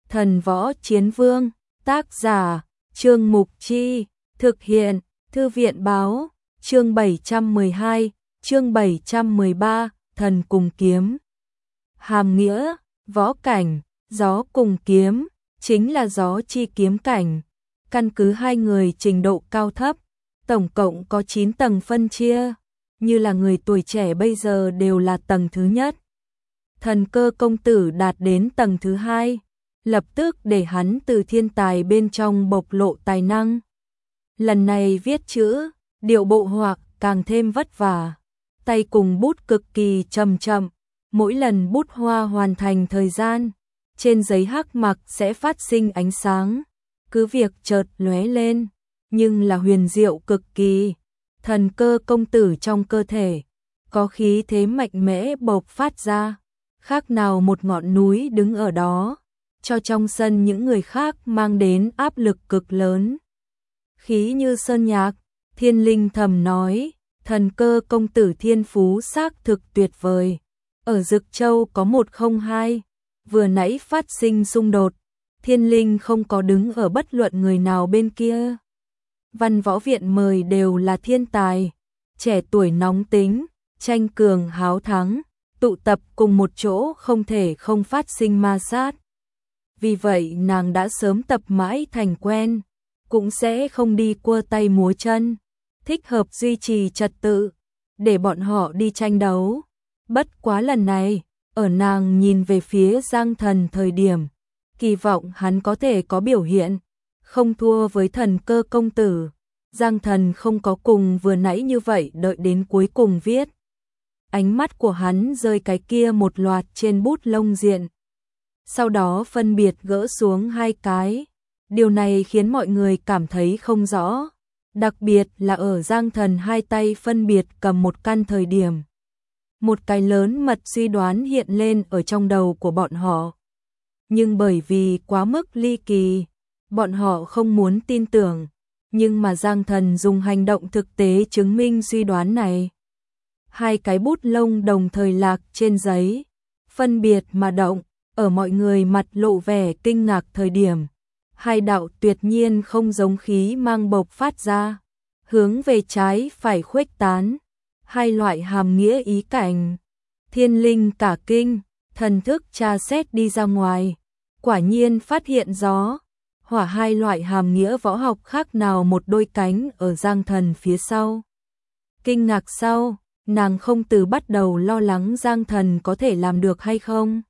Thần Võ Chiến Vương, tác giả, Trương Mục Chi, thực hiện, Thư viện Báo, chương 712, chương 713, Thần cùng kiếm. Hàm nghĩa, võ cảnh, gió cùng kiếm, chính là gió chi kiếm cảnh. Căn cứ hai người trình độ cao thấp, tổng cộng có 9 tầng phân chia, như là người tuổi trẻ bây giờ đều là tầng thứ nhất. Thần Cơ công tử đạt đến tầng thứ hai, lập tức để hắn từ thiên tài bên trong bộc lộ tài năng. Lần này viết chữ, điệu bộ hoặc càng thêm vất vả, tay cùng bút cực kỳ chậm chậm, mỗi lần bút hoa hoàn thành thời gian, trên giấy hắc mặc sẽ phát sinh ánh sáng, cứ việc chợt lóe lên, nhưng là huyền diệu cực kỳ. Thần Cơ công tử trong cơ thể có khí thế mạnh mẽ bộc phát ra, khác nào một ngọn núi đứng ở đó, cho trong sân những người khác mang đến áp lực cực lớn. Khí như sơn nhạc, Thiên Linh thầm nói, Thần Cơ công tử thiên phú xác thực tuyệt vời. Ở Dực Châu có 102, vừa nãy phát sinh xung đột, Thiên Linh không có đứng ở bất luận người nào bên kia. Văn võ viện mời đều là thiên tài, trẻ tuổi nóng tính, tranh cường háo thắng, tụ tập cùng một chỗ không thể không phát sinh ma sát. Vì vậy nàng đã sớm tập mãi thành quen, cũng sẽ không đi cua tay múa chân, thích hợp duy trì trật tự, để bọn họ đi tranh đấu. Bất quá lần này, ở nàng nhìn về phía Giang Thần thời điểm, kỳ vọng hắn có thể có biểu hiện, không thua với Thần Cơ công tử. Giang Thần không có cùng vừa nãy như vậy đợi đến cuối cùng viết. Ánh mắt của hắn rơi cái kia một loạt trên bút lông diện, sau đó phân biệt gỡ xuống hai cái. Điều này khiến mọi người cảm thấy không rõ, đặc biệt là ở Giang Thần hai tay phân biệt cầm một căn thời điểm. Một cái lớn mật suy đoán hiện lên ở trong đầu của bọn họ. Nhưng bởi vì quá mức ly kỳ, bọn họ không muốn tin tưởng, nhưng mà Giang Thần dùng hành động thực tế chứng minh suy đoán này. Hai cái bút lông đồng thời lạc trên giấy, phân biệt mà động, ở mọi người mặt lộ vẻ kinh ngạc thời điểm. Hai đạo tuyệt nhiên không giống khí mang bộc phát ra, hướng về trái phải khuếch tán, hai loại hàm nghĩa ý cảnh. Thiên Linh cả kinh, thần thức tra xét đi ra ngoài, quả nhiên phát hiện gió, hỏa hai loại hàm nghĩa võ học khác nào một đôi cánh ở Giang Thần phía sau. Kinh ngạc sau, nàng không từ bắt đầu lo lắng Giang Thần có thể làm được hay không.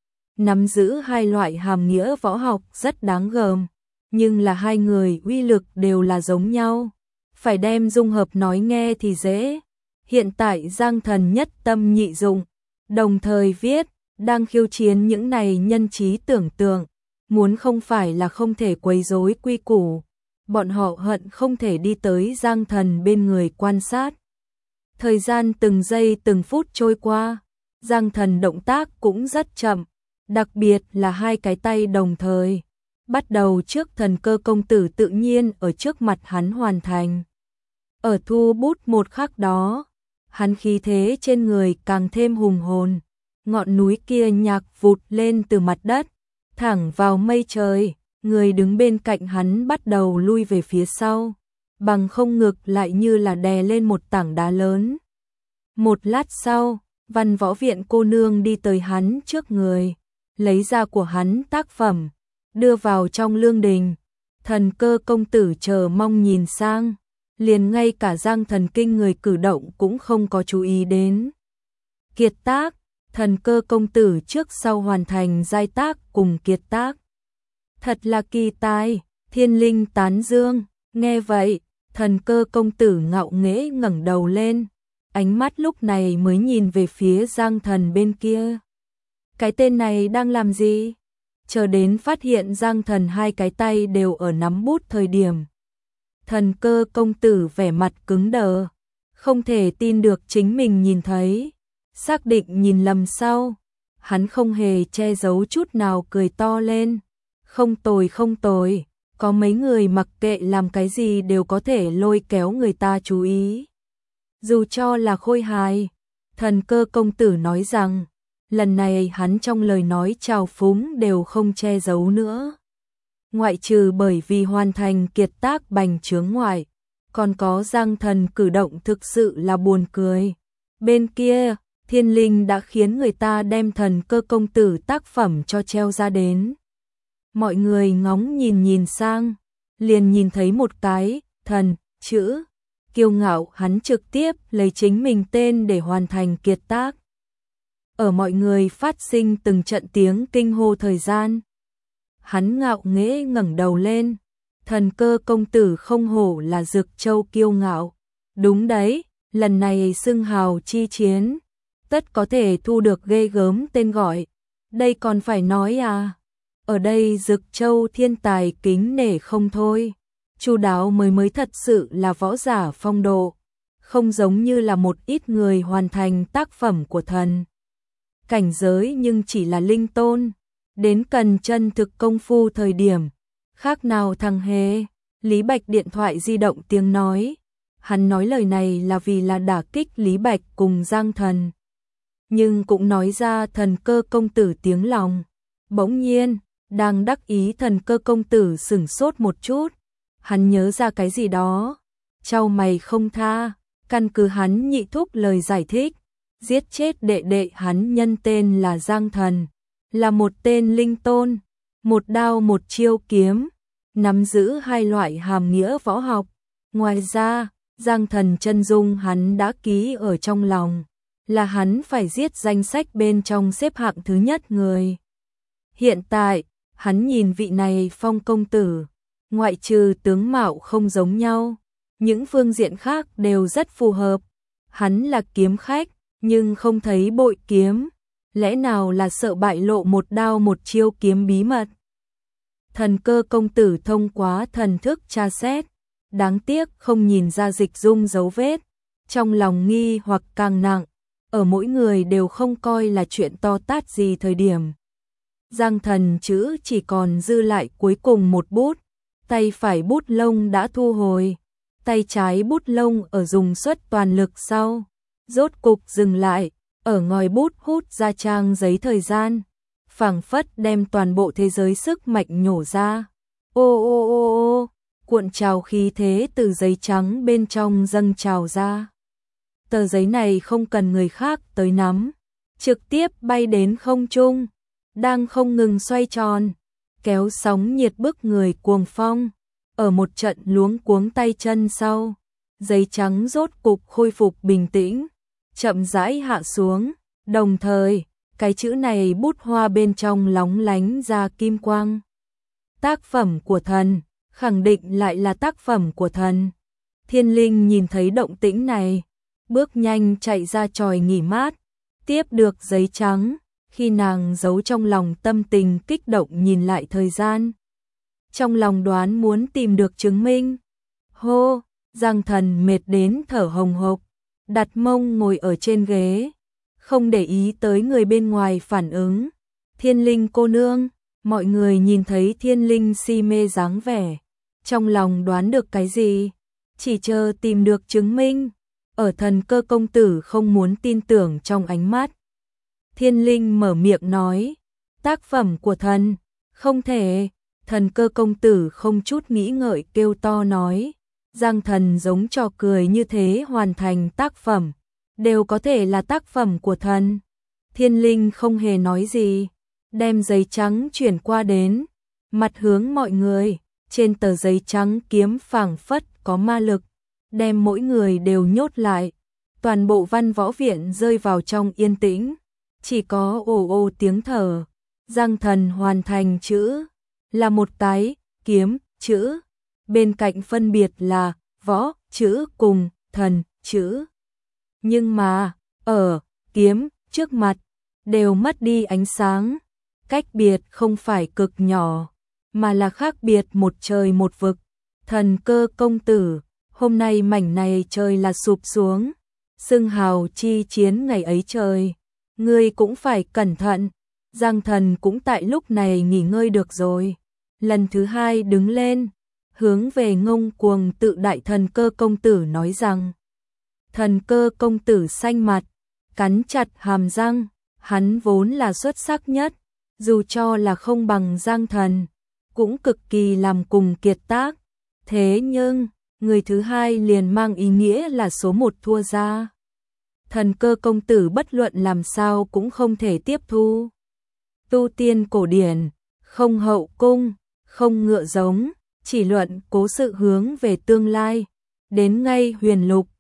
Nắm giữ hai loại hàm nghĩa võ học rất đáng gờm, nhưng là hai người uy lực đều là giống nhau, phải đem dung hợp nói nghe thì dễ. Hiện tại Giang Thần nhất tâm nhị dụng, đồng thời viết, đang khiêu chiến những này nhân trí tưởng tượng, muốn không phải là không thể quấy rối quy củ, bọn họ hận không thể đi tới Giang Thần bên người quan sát. Thời gian từng giây từng phút trôi qua, Giang Thần động tác cũng rất chậm, đặc biệt là hai cái tay đồng thời. Bắt đầu trước Thần Cơ công tử tự nhiên ở trước mặt hắn hoàn thành. Ở thu bút một khắc đó, hắn khí thế trên người càng thêm hùng hồn, ngọn núi kia nhạc vụt lên từ mặt đất, thẳng vào mây trời, người đứng bên cạnh hắn bắt đầu lui về phía sau, bằng không ngực lại như là đè lên một tảng đá lớn. Một lát sau, Văn võ viện cô nương đi tới hắn trước người, lấy ra của hắn tác phẩm, đưa vào trong lương đình. Thần Cơ công tử chờ mong nhìn sang, liền ngay cả Giang Thần kinh người cử động cũng không có chú ý đến. Kiệt tác, Thần Cơ công tử trước sau hoàn thành giai tác cùng kiệt tác. Thật là kỳ tài, Thiên Linh tán dương. Nghe vậy, Thần Cơ công tử ngạo nghễ ngẩng đầu lên, ánh mắt lúc này mới nhìn về phía Giang Thần bên kia. Cái tên này đang làm gì? Chờ đến phát hiện Giang Thần hai cái tay đều ở nắm bút thời điểm, Thần Cơ công tử vẻ mặt cứng đờ, không thể tin được chính mình nhìn thấy, xác định nhìn lầm sau, hắn không hề che giấu chút nào cười to lên. Không tồi không tồi, có mấy người mặc kệ làm cái gì đều có thể lôi kéo người ta chú ý. Dù cho là khôi hài, Thần Cơ công tử nói rằng, lần này hắn trong lời nói trào phúng đều không che giấu nữa. Ngoại trừ bởi vì hoàn thành kiệt tác bành trướng ngoại, còn có Giang Thần cử động thực sự là buồn cười. Bên kia, Thiên Linh đã khiến người ta đem Thần Cơ công tử tác phẩm cho treo ra đến. Mọi người ngóng nhìn sang, liền nhìn thấy một cái thần chữ, kiêu ngạo hắn trực tiếp lấy chính mình tên để hoàn thành kiệt tác. Ở mọi người phát sinh từng trận tiếng kinh hô thời gian. Hắn ngạo nghễ ngẩng đầu lên, Thần Cơ công tử không hổ là Dực Châu kiêu ngạo. Đúng đấy, lần này xưng hào chi chiến, tất có thể thu được ghê gớm tên gọi. Đây còn phải nói à? Ở đây Dực Châu thiên tài kính nể không thôi. Chu đáo mới thật sự là võ giả phong độ, không giống như là một ít người hoàn thành tác phẩm của thần cảnh giới nhưng chỉ là linh tôn, đến cần chân thực công phu thời điểm, khác nào thằng hề. Lý Bạch điện thoại di động tiếng nói, hắn nói lời này là vì là đả kích Lý Bạch cùng Giang Thần, nhưng cũng nói ra Thần Cơ công tử tiếng lòng. Bỗng nhiên, đang đắc ý Thần Cơ công tử sửng sốt một chút, hắn nhớ ra cái gì đó, chau mày không tha, căn cứ hắn nhị thúc lời giải thích, giết chết đệ đệ hắn nhân tên là Giang Thần, là một tên linh tôn, một đao một chiêu kiếm, nắm giữ hai loại hàm nghĩa võ học. Ngoài ra, Giang Thần chân dung hắn đã ký ở trong lòng, là hắn phải giết danh sách bên trong xếp hạng thứ nhất người. Hiện tại, hắn nhìn vị này Phong công tử, ngoại trừ tướng mạo không giống nhau, những phương diện khác đều rất phù hợp. Hắn là kiếm khách, nhưng không thấy bội kiếm, lẽ nào là sợ bại lộ một đao một chiêu kiếm bí mật. Thần Cơ công tử thông qua thần thức tra xét, đáng tiếc không nhìn ra dịch dung dấu vết, trong lòng nghi hoặc càng nặng, ở mỗi người đều không coi là chuyện to tát gì thời điểm. Giang Thần chữ chỉ còn dư lại cuối cùng một bút, tay phải bút lông đã thu hồi, tay trái bút lông ở dùng suất toàn lực sau, rốt cục dừng lại, ở ngòi bút hút ra trang giấy thời gian, phảng phất đem toàn bộ thế giới sức mạnh nhổ ra. Ô ô ô ô, cuộn trào khí thế từ giấy trắng bên trong dâng trào ra. Tờ giấy này không cần người khác tới nắm, trực tiếp bay đến không trung, đang không ngừng xoay tròn, kéo sóng nhiệt bức người cuồng phong. Ở một trận luống cuống tay chân sau, giấy trắng rốt cục khôi phục bình tĩnh, chậm rãi hạ xuống, đồng thời, cái chữ này bút hoa bên trong lóng lánh ra kim quang. Tác phẩm của thần, khẳng định lại là tác phẩm của thần. Thiên Linh nhìn thấy động tĩnh này, bước nhanh chạy ra chòi nghỉ mát, tiếp được giấy trắng, khi nàng giấu trong lòng tâm tình kích động nhìn lại thời gian. Trong lòng đoán muốn tìm được chứng minh. Hô, Giang Thần mệt đến thở hồng hộc, đặt mông ngồi ở trên ghế, không để ý tới người bên ngoài phản ứng. Thiên Linh cô nương, mọi người nhìn thấy Thiên Linh si mê dáng vẻ, trong lòng đoán được cái gì, chỉ chờ tìm được chứng minh. Ở Thần Cơ công tử không muốn tin tưởng trong ánh mắt. Thiên Linh mở miệng nói, tác phẩm của thần, không thể. Thần Cơ công tử không chút nghĩ ngợi kêu to nói, Giang Thần giống trò cười như thế hoàn thành tác phẩm, đều có thể là tác phẩm của thần. Thiên Linh không hề nói gì, đem giấy trắng chuyển qua đến, mặt hướng mọi người, trên tờ giấy trắng kiếm phảng phất có ma lực, đem mỗi người đều nhốt lại. Toàn bộ văn võ viện rơi vào trong yên tĩnh, chỉ có ồ ồ tiếng thở. Giang Thần hoàn thành chữ, là một cái kiếm chữ, bên cạnh phân biệt là võ chữ cùng thần chữ. Nhưng mà, ở kiếm trước mặt, đều mất đi ánh sáng, cách biệt không phải cực nhỏ, mà là khác biệt một trời một vực. Thần Cơ công tử, hôm nay mảnh này trời là sụp xuống, xưng hào chi chiến ngày ấy trời, ngươi cũng phải cẩn thận. Giang Thần cũng tại lúc này nghỉ ngơi được rồi, lần thứ hai đứng lên, hướng về ngông cuồng tự đại Thần Cơ công tử nói rằng. Thần Cơ công tử xanh mặt, cắn chặt hàm răng, hắn vốn là xuất sắc nhất, dù cho là không bằng Giang Thần, cũng cực kỳ làm cùng kiệt tác. Thế nhưng, người thứ hai liền mang ý nghĩa là số một thua ra. Thần Cơ công tử bất luận làm sao cũng không thể tiếp thu. Tu tiên cổ điển, không hậu cung, không ngựa giống, chỉ luận cố sự hướng về tương lai. Đến ngay huyền lục,